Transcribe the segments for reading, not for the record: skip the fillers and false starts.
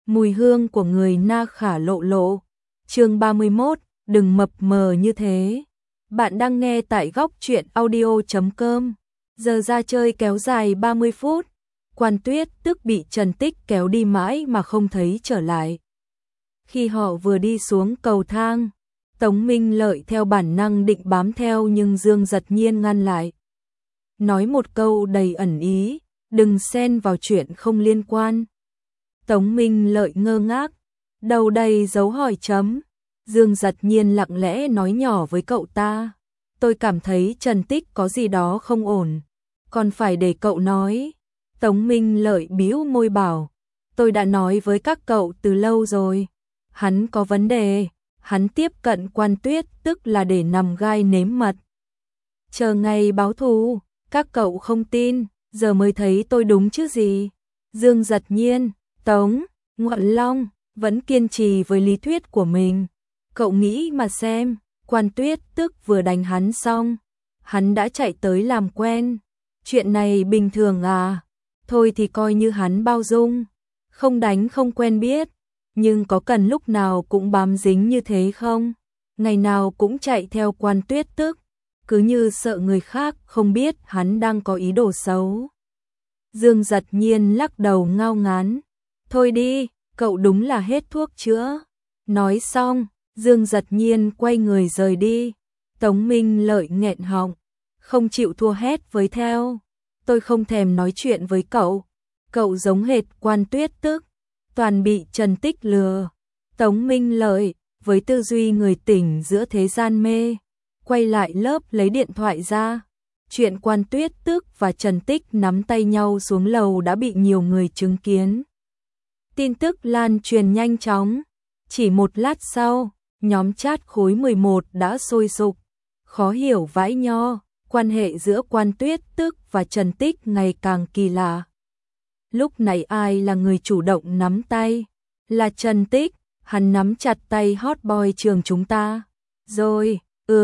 Mùi hương của người na khả lộ lộ. Chương 31, đừng mập mờ như thế. Bạn đang nghe tại góc truyện audio.com. Giờ ra chơi kéo dài 30 phút. Quan Tuyết tức bị Trần Tích kéo đi mãi mà không thấy trở lại. Khi họ vừa đi xuống cầu thang, Tống Minh Lợi theo bản năng định bám theo nhưng Dương Giật Nhiên ngăn lại. Nói một câu đầy ẩn ý, đừng xen vào chuyện không liên quan. Tống Minh Lợi ngơ ngác, đầu đầy dấu hỏi chấm. Dương Giật Nhiên lặng lẽ nói nhỏ với cậu ta, tôi cảm thấy Trần Tích có gì đó không ổn, còn phải để cậu nói. Tống Minh Lợi bĩu môi bảo, tôi đã nói với các cậu từ lâu rồi, hắn có vấn đề, hắn tiếp cận Quan Tuyết tức là để nằm gai nếm mật. Chờ ngày báo thù, các cậu không tin, giờ mới thấy tôi đúng chứ gì. Dương Giật Nhiên, Tống, Ngọn Long vẫn kiên trì với lý thuyết của mình. Cậu nghĩ mà xem, Quan Tuyết tức vừa đánh hắn xong, hắn đã chạy tới làm quen. Chuyện này bình thường à? Thôi thì coi như hắn bao dung, không đánh không quen biết, nhưng có cần lúc nào cũng bám dính như thế không? Ngày nào cũng chạy theo Quan Tuyết tức, cứ như sợ người khác không biết hắn đang có ý đồ xấu. Dương Giật Nhiên lắc đầu ngao ngán, thôi đi, cậu đúng là hết thuốc chữa. Nói xong, Dương Giật Nhiên quay người rời đi. Tống Minh Lợi nghẹn họng, không chịu thua hét với theo, tôi không thèm nói chuyện với cậu, cậu giống hệt Quan Tuyết tức, toàn bị Trần Tích lừa. Tống Minh Lợi, với tư duy người tỉnh giữa thế gian mê, quay lại lớp lấy điện thoại ra. Chuyện Quan Tuyết tức và Trần Tích nắm tay nhau xuống lầu đã bị nhiều người chứng kiến. Tin tức lan truyền nhanh chóng, chỉ một lát sau, nhóm chat khối 11 đã sôi sục, khó hiểu vãi nho, quan hệ giữa Quan Tuyết tức và Trần Tích ngày càng kỳ lạ. Lúc này ai là người chủ động nắm tay? Là Trần Tích, hắn nắm chặt tay hot boy trường chúng ta. Rồi,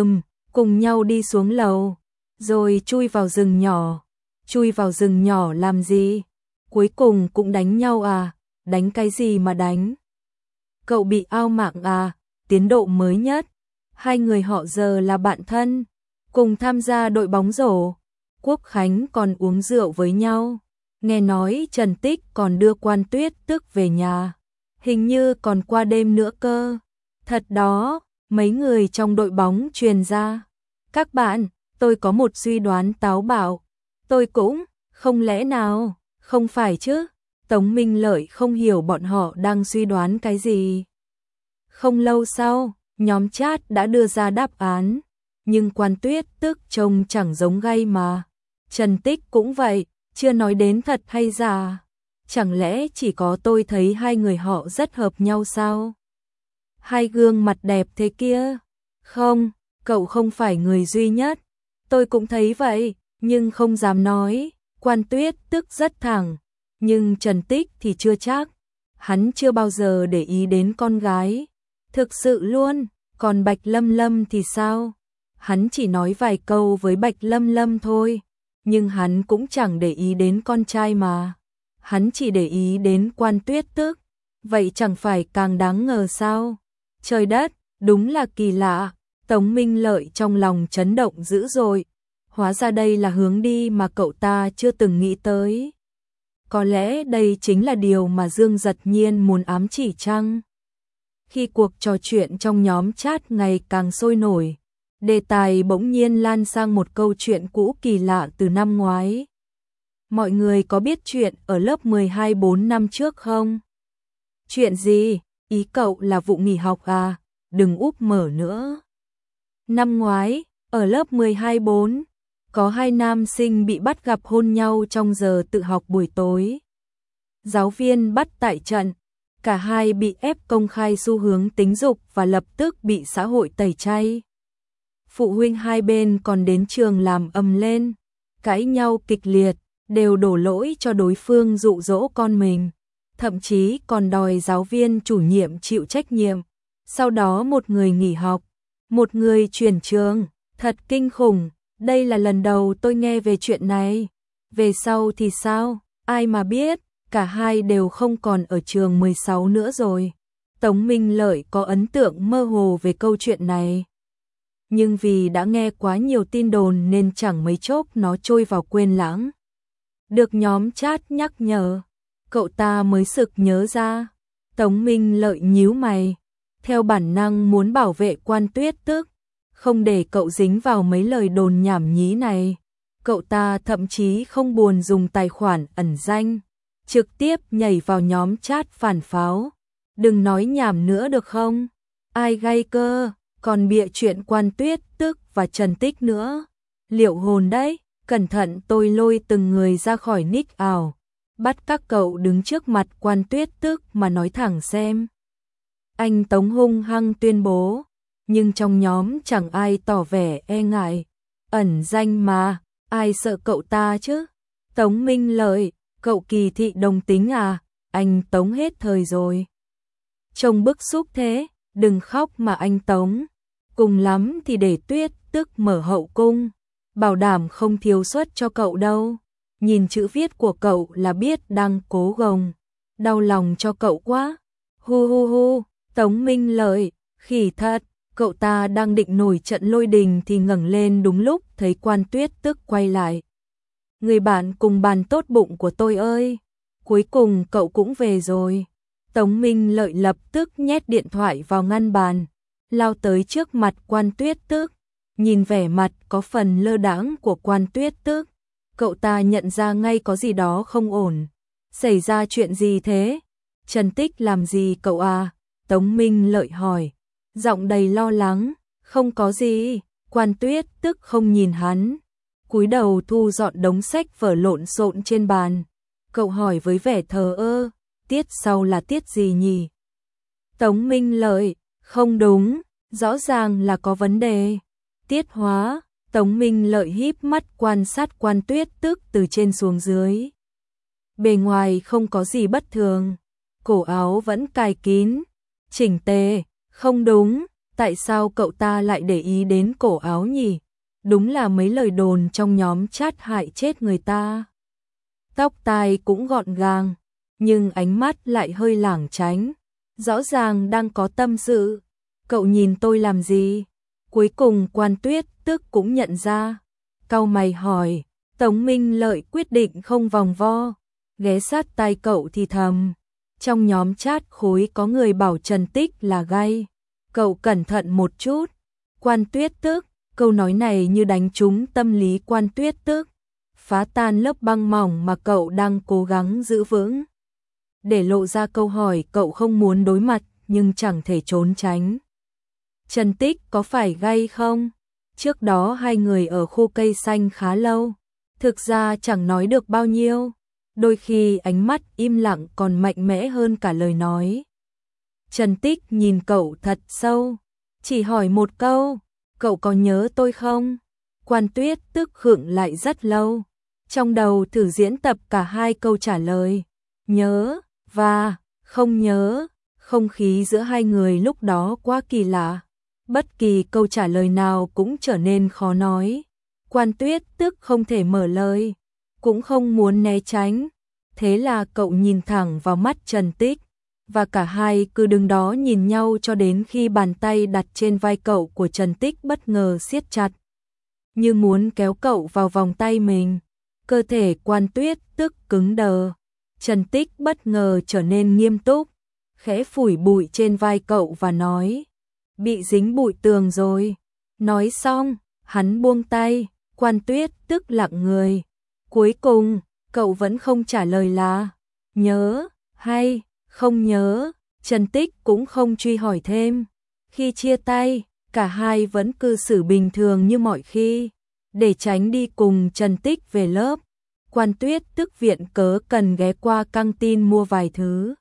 cùng nhau đi xuống lầu, rồi chui vào rừng nhỏ. Chui vào rừng nhỏ làm gì? Cuối cùng cũng đánh nhau à? Đánh cái gì mà đánh? Cậu bị ao mạng à? Tiến độ mới nhất, hai người họ giờ là bạn thân, cùng tham gia đội bóng rổ. Quốc Khánh còn uống rượu với nhau. Nghe nói Trần Tích còn đưa Quan Tuyết tức về nhà, hình như còn qua đêm nữa cơ. Thật đó, mấy người trong đội bóng truyền ra. Các bạn, tôi có một suy đoán táo bạo. Tôi cũng, không lẽ nào, không phải chứ? Tống Minh Lợi không hiểu bọn họ đang suy đoán cái gì. Không lâu sau, nhóm chat đã đưa ra đáp án, nhưng Quan Tuyết tức trông chẳng giống gay mà. Trần Tích cũng vậy, chưa nói đến thật hay giả. Chẳng lẽ chỉ có tôi thấy hai người họ rất hợp nhau sao? Hai gương mặt đẹp thế kia. Không, cậu không phải người duy nhất. Tôi cũng thấy vậy, nhưng không dám nói. Quan Tuyết tức rất thẳng, nhưng Trần Tích thì chưa chắc. Hắn chưa bao giờ để ý đến con gái. Thực sự luôn, còn Bạch Lâm Lâm thì sao? Hắn chỉ nói vài câu với Bạch Lâm Lâm thôi, nhưng hắn cũng chẳng để ý đến con trai mà. Hắn chỉ để ý đến Quan Tuyết tức, vậy chẳng phải càng đáng ngờ sao? Trời đất, đúng là kỳ lạ. Tống Minh Lợi trong lòng chấn động dữ dội. Hóa ra đây là hướng đi mà cậu ta chưa từng nghĩ tới. Có lẽ đây chính là điều mà Dương Giật Nhiên muốn ám chỉ chăng? Khi cuộc trò chuyện trong nhóm chat ngày càng sôi nổi, đề tài bỗng nhiên lan sang một câu chuyện cũ kỳ lạ từ năm ngoái. Mọi người có biết chuyện ở lớp 12 4 năm trước không? Chuyện gì? Ý cậu là vụ nghỉ học à? Đừng úp mở nữa. Năm ngoái, ở lớp 12 4, có hai nam sinh bị bắt gặp hôn nhau trong giờ tự học buổi tối. Giáo viên bắt tại trận, cả hai bị ép công khai xu hướng tính dục và lập tức bị xã hội tẩy chay. Phụ huynh hai bên còn đến trường làm ầm lên, cãi nhau kịch liệt, đều đổ lỗi cho đối phương dụ dỗ con mình, thậm chí còn đòi giáo viên chủ nhiệm chịu trách nhiệm. Sau đó một người nghỉ học, một người chuyển trường, thật kinh khủng. Đây là lần đầu tôi nghe về chuyện này. Về sau thì sao? Ai mà biết, cả hai đều không còn ở trường 16 nữa rồi. Tống Minh Lợi có ấn tượng mơ hồ về câu chuyện này. Nhưng vì đã nghe quá nhiều tin đồn nên chẳng mấy chốc nó trôi vào quên lãng. Được nhóm chat nhắc nhở, cậu ta mới sực nhớ ra. Tống Minh Lợi nhíu mày, theo bản năng muốn bảo vệ Quan Tuyết Tức, không để cậu dính vào mấy lời đồn nhảm nhí này. Cậu ta thậm chí không buồn dùng tài khoản ẩn danh, trực tiếp nhảy vào nhóm chat phản pháo. Đừng nói nhảm nữa được không? Ai gay cơ, còn bịa chuyện Quan Tuyết Tức và Trần Tích nữa. Liệu hồn đấy, cẩn thận tôi lôi từng người ra khỏi nick ảo. Bắt các cậu đứng trước mặt Quan Tuyết Tức mà nói thẳng xem. Anh Tống hung hăng tuyên bố, nhưng trong nhóm chẳng ai tỏ vẻ e ngại. Ẩn danh mà, ai sợ cậu ta chứ? Tống Minh Lợi, cậu kỳ thị đồng tính à? Anh Tống hết thời rồi. Trông bức xúc thế, đừng khóc mà anh Tống. Cùng lắm thì để Tuyết Tức mở hậu cung, bảo đảm không thiếu suất cho cậu đâu. Nhìn chữ viết của cậu là biết đang cố gồng. Đau lòng cho cậu quá. Hu hu hu, Tống Minh Lợi, khỉ thật. Cậu ta đang định nổi trận lôi đình thì ngẩng lên đúng lúc thấy Quan Tuyết Tức quay lại. Người bạn cùng bàn tốt bụng của tôi ơi, cuối cùng cậu cũng về rồi. Tống Minh Lợi lập tức nhét điện thoại vào ngăn bàn, lao tới trước mặt Quan Tuyết Tức. Nhìn vẻ mặt có phần lơ đãng của Quan Tuyết Tức, cậu ta nhận ra ngay có gì đó không ổn. Xảy ra chuyện gì thế? Trần Tích làm gì cậu à? Tống Minh Lợi hỏi, giọng đầy lo lắng. Không có gì. Quan Tuyết Tức không nhìn hắn, cúi đầu thu dọn đống sách vở lộn xộn trên bàn. Cậu hỏi với vẻ thờ ơ, tiết sau là tiết gì nhỉ? Tống Minh Lợi, không đúng, rõ ràng là có vấn đề. Tiết hóa. Tống Minh Lợi híp mắt quan sát Quan Tuyết Tức từ trên xuống dưới. Bề ngoài không có gì bất thường, cổ áo vẫn cài kín, chỉnh tề. Không đúng, tại sao cậu ta lại để ý đến cổ áo nhỉ? Đúng là mấy lời đồn trong nhóm chat hại chết người ta. Tóc tai cũng gọn gàng, nhưng ánh mắt lại hơi lảng tránh, rõ ràng đang có tâm sự. Cậu nhìn tôi làm gì? Cuối cùng Quan Tuyết Tức cũng nhận ra, cau mày hỏi. Tống Minh Lợi quyết định không vòng vo, ghé sát tai cậu thì thầm. Trong nhóm chat khối có người bảo Trần Tích là gay, cậu cẩn thận một chút. Quan Tuyết Tức, câu nói này như đánh trúng tâm lý Quan Tuyết Tức, phá tan lớp băng mỏng mà cậu đang cố gắng giữ vững. Để lộ ra câu hỏi cậu không muốn đối mặt nhưng chẳng thể trốn tránh. Trần Tích có phải gay không? Trước đó hai người ở khu cây xanh khá lâu, thực ra chẳng nói được bao nhiêu. Đôi khi ánh mắt im lặng còn mạnh mẽ hơn cả lời nói. Trần Tích nhìn cậu thật sâu, chỉ hỏi một câu, cậu có nhớ tôi không? Quan Tuyết Tức khựng lại rất lâu, trong đầu thử diễn tập cả hai câu trả lời, nhớ và không nhớ. Không khí giữa hai người lúc đó quá kỳ lạ, bất kỳ câu trả lời nào cũng trở nên khó nói. Quan Tuyết Tức không thể mở lời, cũng không muốn né tránh. Thế là cậu nhìn thẳng vào mắt Trần Tích, và cả hai cứ đứng đó nhìn nhau cho đến khi bàn tay đặt trên vai cậu của Trần Tích bất ngờ siết chặt, như muốn kéo cậu vào vòng tay mình. Cơ thể Quan Tuyết Tức cứng đờ, Trần Tích bất ngờ trở nên nghiêm túc, khẽ phủi bụi trên vai cậu và nói, bị dính bụi tường rồi. Nói xong, hắn buông tay, Quan Tuyết Tức lặng người. Cuối cùng, cậu vẫn không trả lời là nhớ hay không nhớ. Trần Tích cũng không truy hỏi thêm. Khi chia tay, cả hai vẫn cư xử bình thường như mọi khi. Để tránh đi cùng Trần Tích về lớp, Quan Tuyết Tức viện cớ cần ghé qua căng tin mua vài thứ.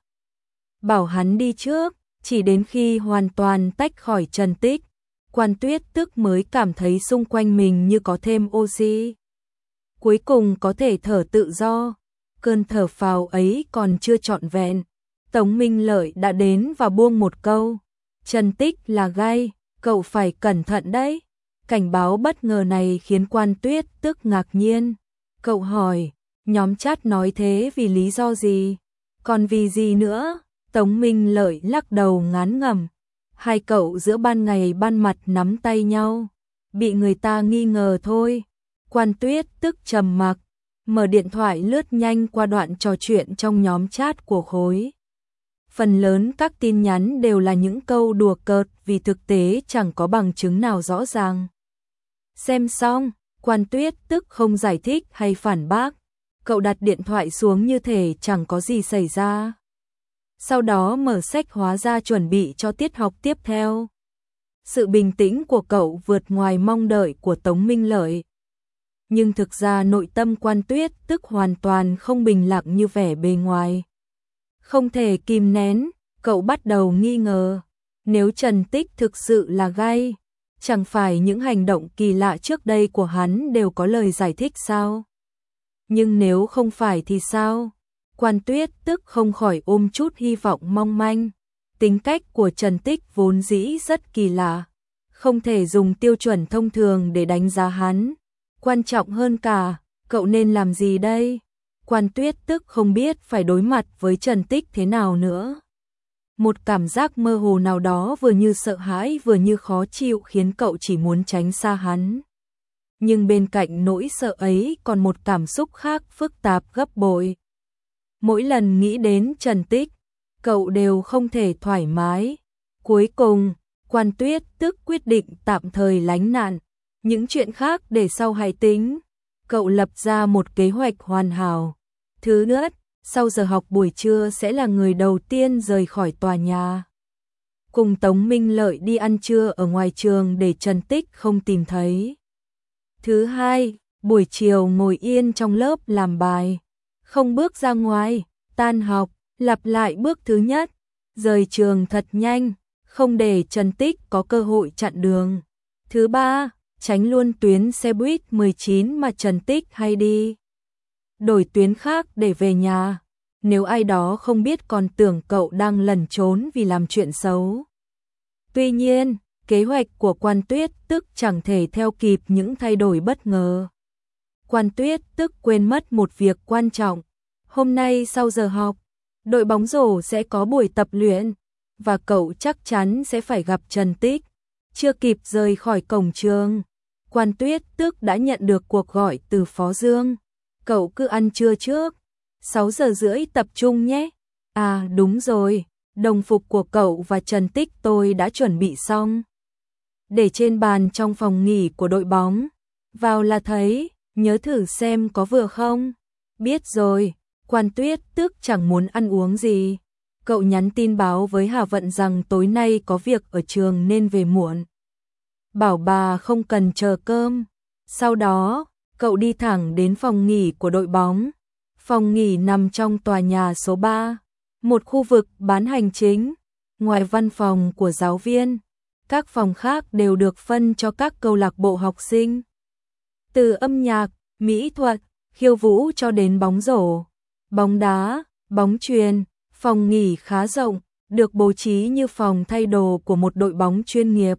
Bảo hắn đi trước, chỉ đến khi hoàn toàn tách khỏi Trần Tích, Quan Tuyết Tức mới cảm thấy xung quanh mình như có thêm oxy. Cuối cùng có thể thở tự do. Cơn thở phào ấy còn chưa trọn vẹn, Tống Minh Lợi đã đến và buông một câu, Trần Tích là gay, cậu phải cẩn thận đấy. Cảnh báo bất ngờ này khiến Quan Tuyết Tức ngạc nhiên. Cậu hỏi, nhóm chat nói thế vì lý do gì? Còn vì gì nữa? Tống Minh Lợi lắc đầu ngán ngẩm. Hai cậu giữa ban ngày ban mặt nắm tay nhau, bị người ta nghi ngờ thôi. Quan Tuyết tức trầm mặc, mở điện thoại lướt nhanh qua đoạn trò chuyện trong nhóm chat của khối. Phần lớn các tin nhắn đều là những câu đùa cợt vì thực tế chẳng có bằng chứng nào rõ ràng. Xem xong, Quan Tuyết tức không giải thích hay phản bác. Cậu đặt điện thoại xuống như thể chẳng có gì xảy ra. Sau đó mở sách hóa ra chuẩn bị cho tiết học tiếp theo. Sự bình tĩnh của cậu vượt ngoài mong đợi của Tống Minh Lợi. Nhưng thực ra nội tâm Quan Tuyết tức hoàn toàn không bình lặng như vẻ bề ngoài. Không thể kìm nén, cậu bắt đầu nghi ngờ. Nếu Trần Tích thực sự là gay, chẳng phải những hành động kỳ lạ trước đây của hắn đều có lời giải thích sao? Nhưng nếu không phải thì sao? Quan Tuyết tức không khỏi ôm chút hy vọng mong manh. Tính cách của Trần Tích vốn dĩ rất kỳ lạ, không thể dùng tiêu chuẩn thông thường để đánh giá hắn. Quan trọng hơn cả, cậu nên làm gì đây? Quan Tuyết tức không biết phải đối mặt với Trần Tích thế nào nữa. Một cảm giác mơ hồ nào đó vừa như sợ hãi vừa như khó chịu khiến cậu chỉ muốn tránh xa hắn. Nhưng bên cạnh nỗi sợ ấy còn một cảm xúc khác phức tạp gấp bội. Mỗi lần nghĩ đến Trần Tích, cậu đều không thể thoải mái. Cuối cùng, Quan Tuyết tức quyết định tạm thời lánh nạn, những chuyện khác để sau hãy tính. Cậu lập ra một kế hoạch hoàn hảo. Thứ nhất, sau giờ học buổi trưa sẽ là người đầu tiên rời khỏi tòa nhà. Cùng Tống Minh Lợi đi ăn trưa ở ngoài trường để Trần Tích không tìm thấy. Thứ hai, buổi chiều ngồi yên trong lớp làm bài, không bước ra ngoài. Tan học, lặp lại bước thứ nhất, rời trường thật nhanh, không để Trần Tích có cơ hội chặn đường. Thứ ba, tránh luôn tuyến xe buýt 19 mà Trần Tích hay đi. Đổi tuyến khác để về nhà, nếu ai đó không biết còn tưởng cậu đang lẩn trốn vì làm chuyện xấu. Tuy nhiên, kế hoạch của Quan Tuyết tức chẳng thể theo kịp những thay đổi bất ngờ. Quan Tuyết tức quên mất một việc quan trọng. Hôm nay sau giờ học, đội bóng rổ sẽ có buổi tập luyện, và cậu chắc chắn sẽ phải gặp Trần Tích. Chưa kịp rời khỏi cổng trường, Quan Tuyết tức đã nhận được cuộc gọi từ Phó Dương. Cậu cứ ăn trưa trước, 6 giờ rưỡi tập trung nhé. À đúng rồi, đồng phục của cậu và Trần Tích tôi đã chuẩn bị xong. Để trên bàn trong phòng nghỉ của đội bóng. Vào là thấy, nhớ thử xem có vừa không. Biết rồi. Quan Tuyết tức chẳng muốn ăn uống gì. Cậu nhắn tin báo với Hà Vận rằng tối nay có việc ở trường nên về muộn. Bảo bà không cần chờ cơm. Sau đó, cậu đi thẳng đến phòng nghỉ của đội bóng. Phòng nghỉ nằm trong tòa nhà số 3, một khu vực bán hành chính. Ngoài văn phòng của giáo viên, các phòng khác đều được phân cho các câu lạc bộ học sinh. Từ âm nhạc, mỹ thuật, khiêu vũ cho đến bóng rổ, bóng đá, bóng chuyền, phòng nghỉ khá rộng, được bố trí như phòng thay đồ của một đội bóng chuyên nghiệp.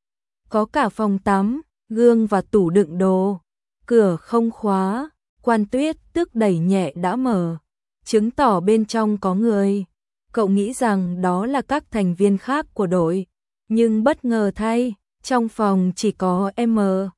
Có cả phòng tắm, gương và tủ đựng đồ. Cửa không khóa, Quan Tuyết tức đẩy nhẹ đã mở, chứng tỏ bên trong có người. Cậu nghĩ rằng đó là các thành viên khác của đội, nhưng bất ngờ thay, trong phòng chỉ có M,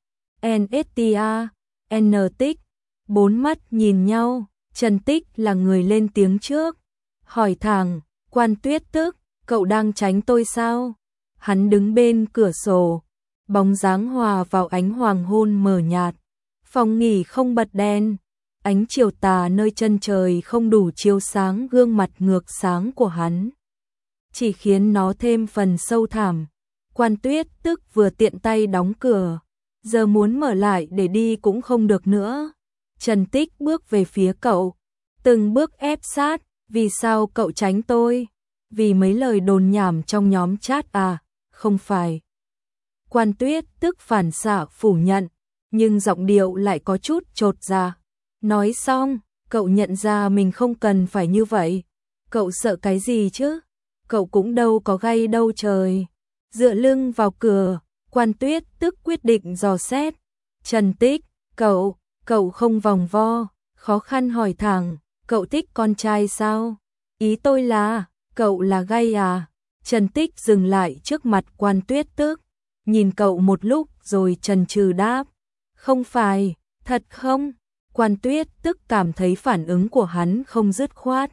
NSTA, N Tích. Bốn mắt nhìn nhau, Trần Tích là người lên tiếng trước. Hỏi thẳng, Quan Tuyết tức, cậu đang tránh tôi sao? Hắn đứng bên cửa sổ, bóng dáng hòa vào ánh hoàng hôn mờ nhạt. Phòng nghỉ không bật đèn, ánh chiều tà nơi chân trời không đủ chiếu sáng gương mặt ngược sáng của hắn, chỉ khiến nó thêm phần sâu thẳm. Quan Tuyết tức vừa tiện tay đóng cửa, giờ muốn mở lại để đi cũng không được nữa. Trần Tích bước về phía cậu, từng bước ép sát. Vì sao cậu tránh tôi? Vì mấy lời đồn nhảm trong nhóm chat à? Không phải. Quan Tuyết tức phản xạ phủ nhận, nhưng giọng điệu lại có chút chột dạ. Nói xong, cậu nhận ra mình không cần phải như vậy. Cậu sợ cái gì chứ? Cậu cũng đâu có gay đâu trời. Dựa lưng vào cửa, Quan Tuyết tức quyết định dò xét. Trần Tích, cậu không vòng vo, khó khăn hỏi thẳng, cậu thích con trai sao? Ý tôi là, cậu là gay à? Trần Tích dừng lại trước mặt Quan Tuyết Tức, nhìn cậu một lúc rồi chần chừ đáp. Không phải, thật không? Quan Tuyết Tức cảm thấy phản ứng của hắn không dứt khoát.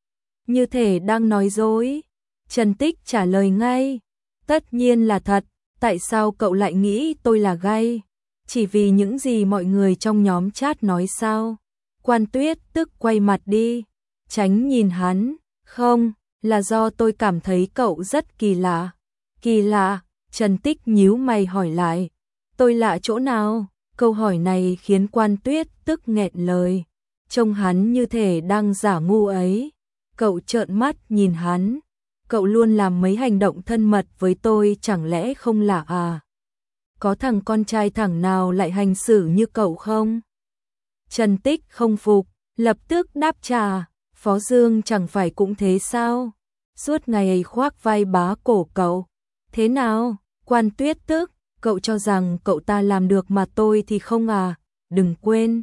Như thể đang nói dối. Trần Tích trả lời ngay. Tất nhiên là thật, tại sao cậu lại nghĩ tôi là gay? Chỉ vì những gì mọi người trong nhóm chat nói sao? Quan Tuyết Tức quay mặt đi, tránh nhìn hắn. Không, là do tôi cảm thấy cậu rất kỳ lạ. Kỳ lạ? Trần Tích nhíu mày hỏi lại. Tôi lạ chỗ nào? Câu hỏi này khiến Quan Tuyết Tức nghẹn lời. Trông hắn như thể đang giả ngu ấy. Cậu trợn mắt nhìn hắn. Cậu luôn làm mấy hành động thân mật với tôi, chẳng lẽ không lạ à? Có thằng con trai thẳng nào lại hành xử như cậu không? Trần Tích không phục, lập tức đáp trả. Phó Dương chẳng phải cũng thế sao? Suốt ngày ấy khoác vai bá cổ cậu. Thế nào? Quan Tuyết Tức, cậu cho rằng cậu ta làm được mà tôi thì không à? Đừng quên,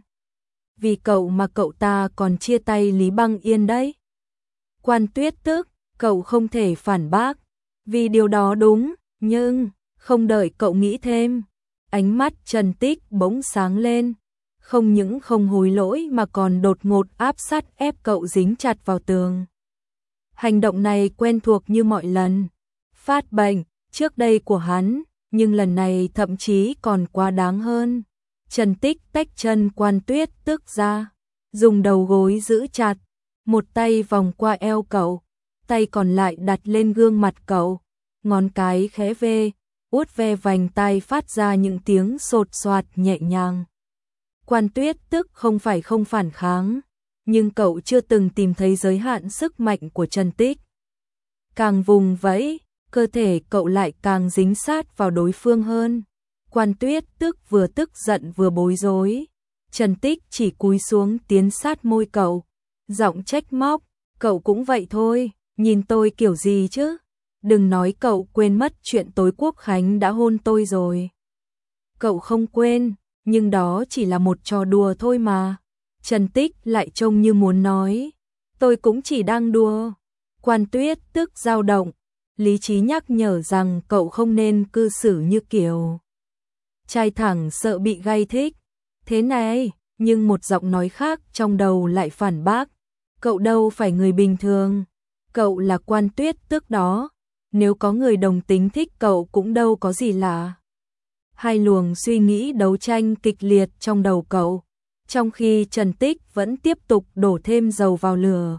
vì cậu mà cậu ta còn chia tay Lý Băng Yên đấy. Quan Tuyết Tức, cậu không thể phản bác, vì điều đó đúng, nhưng không đợi cậu nghĩ thêm, ánh mắt Trần Tích bỗng sáng lên, không những không hối lỗi mà còn đột ngột áp sát ép cậu dính chặt vào tường. Hành động này quen thuộc như mọi lần, phát bệnh trước đây của hắn, nhưng lần này thậm chí còn quá đáng hơn. Trần Tích tách chân Quan Tuyết Tức ra, dùng đầu gối giữ chặt, một tay vòng qua eo cậu, tay còn lại đặt lên gương mặt cậu, ngón cái khẽ vuốt ve vành tai phát ra những tiếng sột soạt nhẹ nhàng. Quan Tuyết Tức không phải không phản kháng, nhưng cậu chưa từng tìm thấy giới hạn sức mạnh của Trần Tích. Càng vùng vẫy, cơ thể cậu lại càng dính sát vào đối phương hơn. Quan Tuyết Tức vừa tức giận vừa bối rối. Trần Tích chỉ cúi xuống tiến sát môi cậu, giọng trách móc, cậu cũng vậy thôi, nhìn tôi kiểu gì chứ? Đừng nói cậu quên mất chuyện tối Quốc Khánh đã hôn tôi rồi. Cậu không quên, nhưng đó chỉ là một trò đùa thôi mà. Trần Tích lại trông như muốn nói, tôi cũng chỉ đang đùa. Quan Tuyết Tức dao động, lý trí nhắc nhở rằng cậu không nên cư xử như kiểu trai thẳng sợ bị gay thích. Thế này, nhưng một giọng nói khác trong đầu lại phản bác, cậu đâu phải người bình thường, cậu là Quan Tuyết Tức đó, nếu có người đồng tính thích cậu cũng đâu có gì lạ. Hai luồng suy nghĩ đấu tranh kịch liệt trong đầu cậu, trong khi Trần Tích vẫn tiếp tục đổ thêm dầu vào lửa.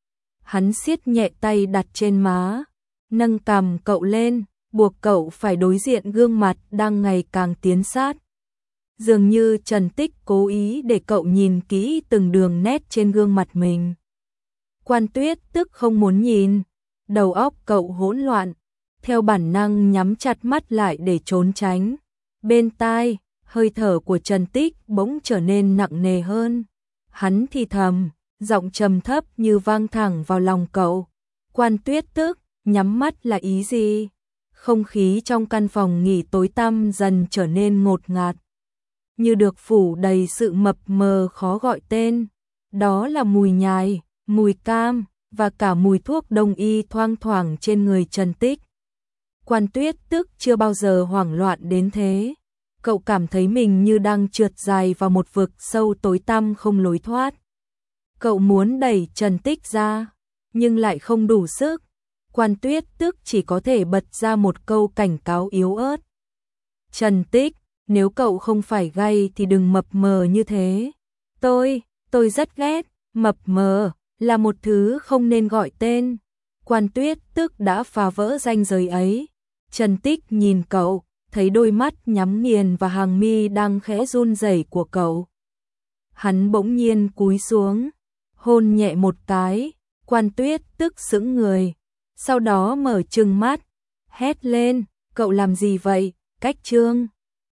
Hắn siết nhẹ tay đặt trên má, nâng cằm cậu lên, buộc cậu phải đối diện gương mặt đang ngày càng tiến sát. Dường như Trần Tích cố ý để cậu nhìn kỹ từng đường nét trên gương mặt mình. Quan Tuyết Tức không muốn nhìn, đầu óc cậu hỗn loạn, theo bản năng nhắm chặt mắt lại để trốn tránh. Bên tai, hơi thở của Trần Tích bỗng trở nên nặng nề hơn. Hắn thì thầm, giọng trầm thấp như vang thẳng vào lòng cậu. Quan Tuyết Tức, nhắm mắt là ý gì? Không khí trong căn phòng nghỉ tối tăm dần trở nên ngột ngạt, như được phủ đầy sự mập mờ khó gọi tên. Đó là mùi nhài, mùi cam và cả mùi thuốc đông y thoang thoảng trên người Trần Tích. Quan Tuyết Tức chưa bao giờ hoảng loạn đến thế. Cậu cảm thấy mình như đang trượt dài vào một vực sâu tối tăm không lối thoát. Cậu muốn đẩy Trần Tích ra, nhưng lại không đủ sức. Quan Tuyết Tức chỉ có thể bật ra một câu cảnh cáo yếu ớt. Trần Tích, nếu cậu không phải gay thì đừng mập mờ như thế. Tôi rất ghét, mập mờ là một thứ không nên gọi tên. Quan Tuyết Tức đã phá vỡ ranh giới ấy. Trần Tích nhìn cậu, thấy đôi mắt nhắm nghiền và hàng mi đang khẽ run rẩy của cậu. Hắn bỗng nhiên cúi xuống, hôn nhẹ một cái. Quan Tuyết Tức sững người, sau đó mở trừng mắt, hét lên, cậu làm gì vậy, Cách Trương?